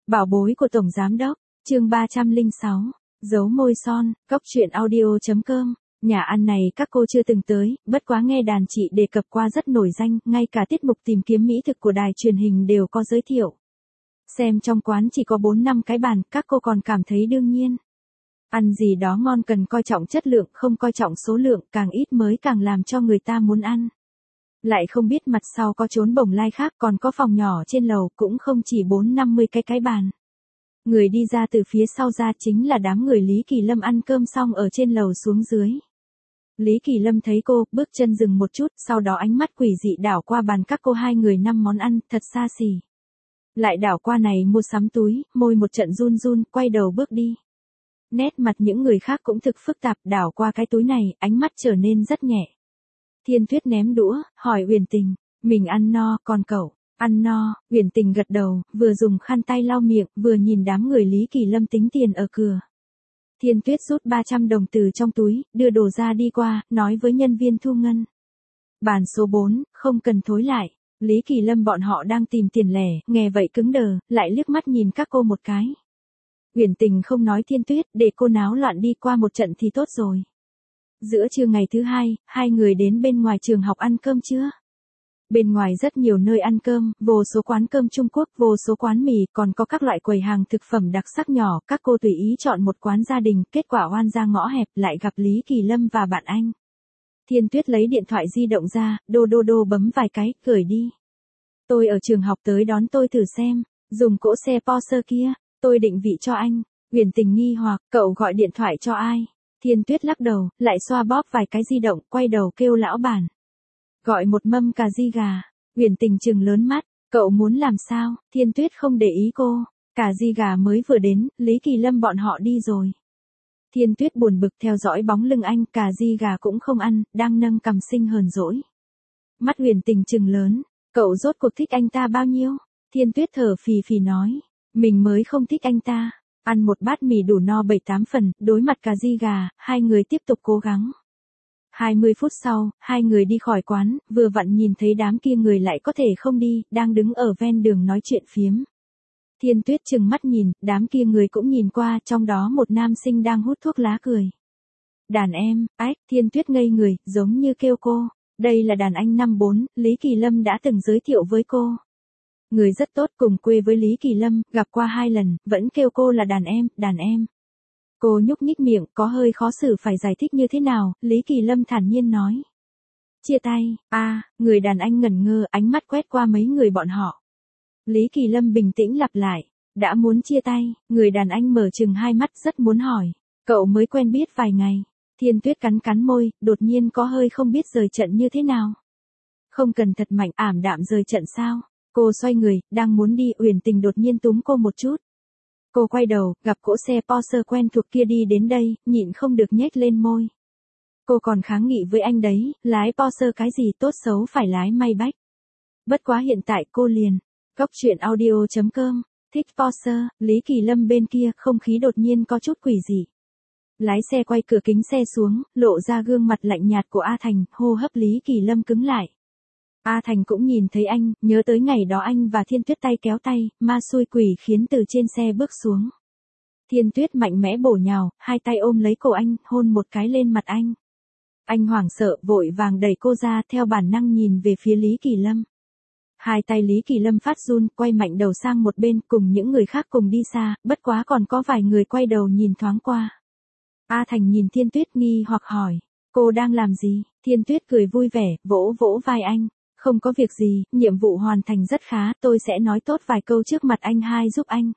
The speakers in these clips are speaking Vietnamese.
Bảo bối của Tổng Giám Đốc, chương 306, dấu môi son, cóc truyện audio.com. Nhà ăn này các cô chưa từng tới, bất quá nghe đàn chị đề cập qua rất nổi danh, ngay cả tiết mục tìm kiếm mỹ thực của đài truyền hình đều có giới thiệu. Xem trong quán chỉ có 4-5 cái bàn, các cô còn cảm thấy đương nhiên. Ăn gì đó ngon cần coi trọng chất lượng, không coi trọng số lượng, càng ít mới càng làm cho người ta muốn ăn. Lại không biết mặt sau có trốn bồng lai khác, còn có phòng nhỏ trên lầu, cũng không chỉ 4-50 cái bàn. Người đi ra từ phía sau ra chính là đám người Lý Kỳ Lâm ăn cơm xong ở trên lầu xuống dưới. Lý Kỳ Lâm thấy cô, bước chân dừng một chút, sau đó ánh mắt quỷ dị đảo qua bàn các cô, 2 người 5 món ăn, thật xa xỉ. Lại đảo qua này mua sắm túi, môi một trận run run, quay đầu bước đi. Nét mặt những người khác cũng thực phức tạp, đảo qua cái túi này, ánh mắt trở nên rất nhẹ. Thiên Tuyết ném đũa, hỏi Uyển Tình, mình ăn no, còn cậu? Ăn no, Uyển Tình gật đầu, vừa dùng khăn tay lau miệng, vừa nhìn đám người Lý Kỳ Lâm tính tiền ở cửa. Thiên Tuyết rút 300 đồng từ trong túi, đưa đồ ra đi qua, nói với nhân viên thu ngân. Bàn số 4, không cần thối lại. Lý Kỳ Lâm bọn họ đang tìm tiền lẻ, nghe vậy cứng đờ, lại liếc mắt nhìn các cô một cái. Uyển Tình không nói Thiên Tuyết, để cô náo loạn đi qua một trận thì tốt rồi. Giữa trưa ngày thứ 2, 2 người đến bên ngoài trường học ăn cơm trưa. Bên ngoài rất nhiều nơi ăn cơm, vô số quán cơm Trung Quốc, vô số quán mì, còn có các loại quầy hàng thực phẩm đặc sắc nhỏ, các cô tùy ý chọn một quán gia đình, kết quả oan ra ngõ hẹp lại gặp Lý Kỳ Lâm và bạn anh. Thiên Tuyết lấy điện thoại di động ra, đô bấm vài cái, gửi đi. Tôi ở trường học tới đón tôi thử xem, dùng cỗ xe Porsche kia, tôi định vị cho anh. Uyển Tình nghi hoặc, cậu gọi điện thoại cho ai? Thiên Tuyết lắc đầu, lại xoa bóp vài cái di động, quay đầu kêu lão bản. Gọi một mâm cà ri gà. Uyển Tình trừng lớn mắt, cậu muốn làm sao? Thiên Tuyết không để ý cô, cà ri gà mới vừa đến, Lý Kỳ Lâm bọn họ đi rồi. Thiên Tuyết buồn bực theo dõi bóng lưng anh, cà ri gà cũng không ăn, đang nâng cằm sinh hờn dỗi. Mắt Uyển Tình trừng lớn, cậu rốt cuộc thích anh ta bao nhiêu? Thiên Tuyết thở phì phì nói, mình mới không thích anh ta. Ăn một bát mì đủ no 7-8 phần, đối mặt cà ri gà, 2 người tiếp tục cố gắng. 20 phút sau, 2 người đi khỏi quán, vừa vặn nhìn thấy đám kia người lại có thể không đi, đang đứng ở ven đường nói chuyện phiếm. Thiên Tuyết trừng mắt nhìn, đám kia người cũng nhìn qua, trong đó một nam sinh đang hút thuốc lá cười. Đàn em, ách, Thiên Tuyết ngây người, giống như kêu cô. Đây là đàn anh năm 4, Lý Kỳ Lâm đã từng giới thiệu với cô. Người rất tốt, cùng quê với Lý Kỳ Lâm, gặp qua 2 lần, vẫn kêu cô là đàn em. Cô nhúc nhích miệng, có hơi khó xử phải giải thích như thế nào, Lý Kỳ Lâm thản nhiên nói. Chia tay, người đàn anh ngẩn ngơ, ánh mắt quét qua mấy người bọn họ. Lý Kỳ Lâm bình tĩnh lặp lại, đã muốn chia tay, người đàn anh mở trừng 2 mắt rất muốn hỏi, cậu mới quen biết vài ngày. Thiên Tuyết cắn môi, đột nhiên có hơi không biết rời trận như thế nào. Không cần thật mạnh, ảm đạm rời trận sao? Cô xoay người, đang muốn đi, Uyển Tình đột nhiên túm cô một chút. Cô quay đầu, gặp cỗ xe Porsche quen thuộc kia đi đến đây, nhịn không được nhếch lên môi. Cô còn kháng nghị với anh đấy, lái Porsche cái gì tốt xấu phải lái Maybach. Bất quá hiện tại cô liền. Cóc truyện audio.com, thích Porsche, Lý Kỳ Lâm bên kia, không khí đột nhiên có chút quỷ dị. Lái xe quay cửa kính xe xuống, lộ ra gương mặt lạnh nhạt của A Thành, hô hấp Lý Kỳ Lâm cứng lại. A Thành cũng nhìn thấy anh, nhớ tới ngày đó anh và Thiên Tuyết tay kéo tay, ma xui quỷ khiến từ trên xe bước xuống. Thiên Tuyết mạnh mẽ bổ nhào, 2 tay ôm lấy cổ anh, hôn một cái lên mặt anh. Anh hoảng sợ, vội vàng đẩy cô ra, theo bản năng nhìn về phía Lý Kỳ Lâm. 2 tay Lý Kỳ Lâm phát run, quay mạnh đầu sang một bên, cùng những người khác cùng đi xa, bất quá còn có vài người quay đầu nhìn thoáng qua. A Thành nhìn Thiên Tuyết nghi hoặc hỏi, cô đang làm gì? Thiên Tuyết cười vui vẻ, vỗ vỗ vai anh. Không có việc gì, nhiệm vụ hoàn thành rất khá, tôi sẽ nói tốt vài câu trước mặt anh hai giúp anh.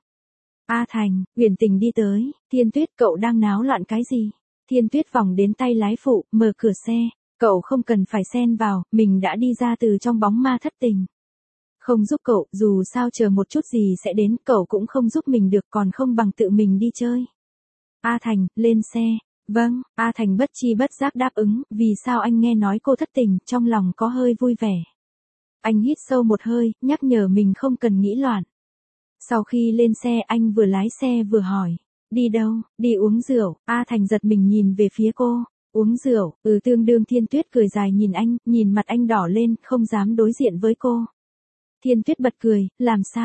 A Thành, Uyển Tình đi tới, Thiên Tuyết, cậu đang náo loạn cái gì? Thiên Tuyết vòng đến tay lái phụ, mở cửa xe, cậu không cần phải xen vào, mình đã đi ra từ trong bóng ma thất tình. Không giúp cậu, dù sao chờ một chút gì sẽ đến, cậu cũng không giúp mình được, còn không bằng tự mình đi chơi. A Thành, lên xe. Vâng, A Thành bất chi bất giác đáp ứng, vì sao anh nghe nói cô thất tình, trong lòng có hơi vui vẻ. Anh hít sâu một hơi, nhắc nhở mình không cần nghĩ loạn. Sau khi lên xe anh vừa lái xe vừa hỏi, đi đâu? Đi uống rượu. A Thành giật mình nhìn về phía cô, uống rượu, tương đương. Thiên Tuyết cười dài nhìn anh, nhìn mặt anh đỏ lên, không dám đối diện với cô. Thiên Tuyết bật cười, làm sao?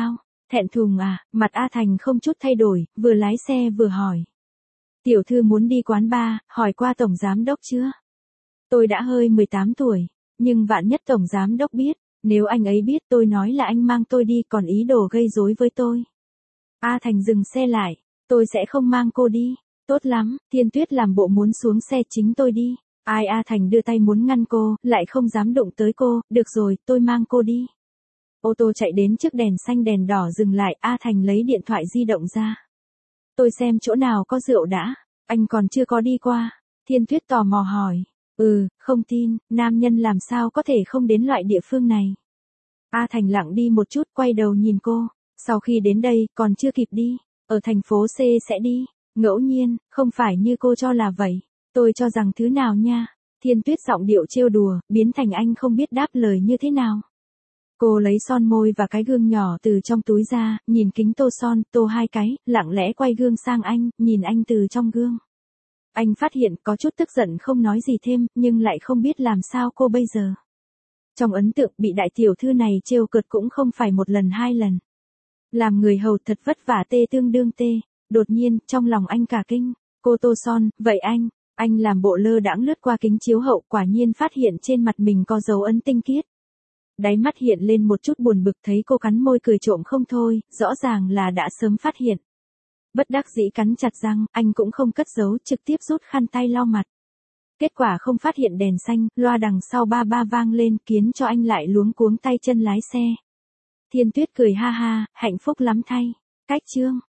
Thẹn thùng à, mặt A Thành không chút thay đổi, vừa lái xe vừa hỏi. Tiểu thư muốn đi quán bar, hỏi qua tổng giám đốc chưa? Tôi đã hơi 18 tuổi, nhưng vạn nhất tổng giám đốc biết, nếu anh ấy biết tôi nói là anh mang tôi đi còn ý đồ gây rối với tôi. A Thành dừng xe lại, tôi sẽ không mang cô đi. Tốt lắm, Thiên Tuyết làm bộ muốn xuống xe chính tôi đi. Ai A Thành đưa tay muốn ngăn cô, lại không dám đụng tới cô, được rồi, tôi mang cô đi. Ô tô chạy đến trước đèn xanh đèn đỏ dừng lại, A Thành lấy điện thoại di động ra. Tôi xem chỗ nào có rượu đã, anh còn chưa có đi qua. Thiên Tuyết tò mò hỏi. Không tin, nam nhân làm sao có thể không đến loại địa phương này. A Thành lặng đi một chút quay đầu nhìn cô. Sau khi đến đây, còn chưa kịp đi. Ở thành phố C sẽ đi. Ngẫu nhiên, không phải như cô cho là vậy. Tôi cho rằng thứ nào nha. Thiên Tuyết giọng điệu trêu đùa, biến thành anh không biết đáp lời như thế nào. Cô lấy son môi và cái gương nhỏ từ trong túi ra, nhìn kính tô son, tô 2 cái, lặng lẽ quay gương sang anh, nhìn anh từ trong gương. Anh phát hiện có chút tức giận không nói gì thêm, nhưng lại không biết làm sao cô bây giờ. Trong ấn tượng bị đại tiểu thư này trêu cợt cũng không phải một lần 2 lần. Làm người hầu thật vất vả tê tương đương tê. Đột nhiên, trong lòng anh cả kinh. Cô tô son, vậy anh làm bộ lơ đãng lướt qua kính chiếu hậu, quả nhiên phát hiện trên mặt mình có dấu ấn tinh khiết. Đáy mắt hiện lên một chút buồn bực, thấy cô cắn môi cười trộm không thôi, rõ ràng là đã sớm phát hiện. Bất đắc dĩ cắn chặt răng, anh cũng không cất giấu, trực tiếp rút khăn tay lau mặt. Kết quả không phát hiện đèn xanh, loa đằng sau ba ba vang lên, khiến cho anh lại luống cuống tay chân lái xe. Thiên Tuyết cười ha ha, hạnh phúc lắm thay. Cách chương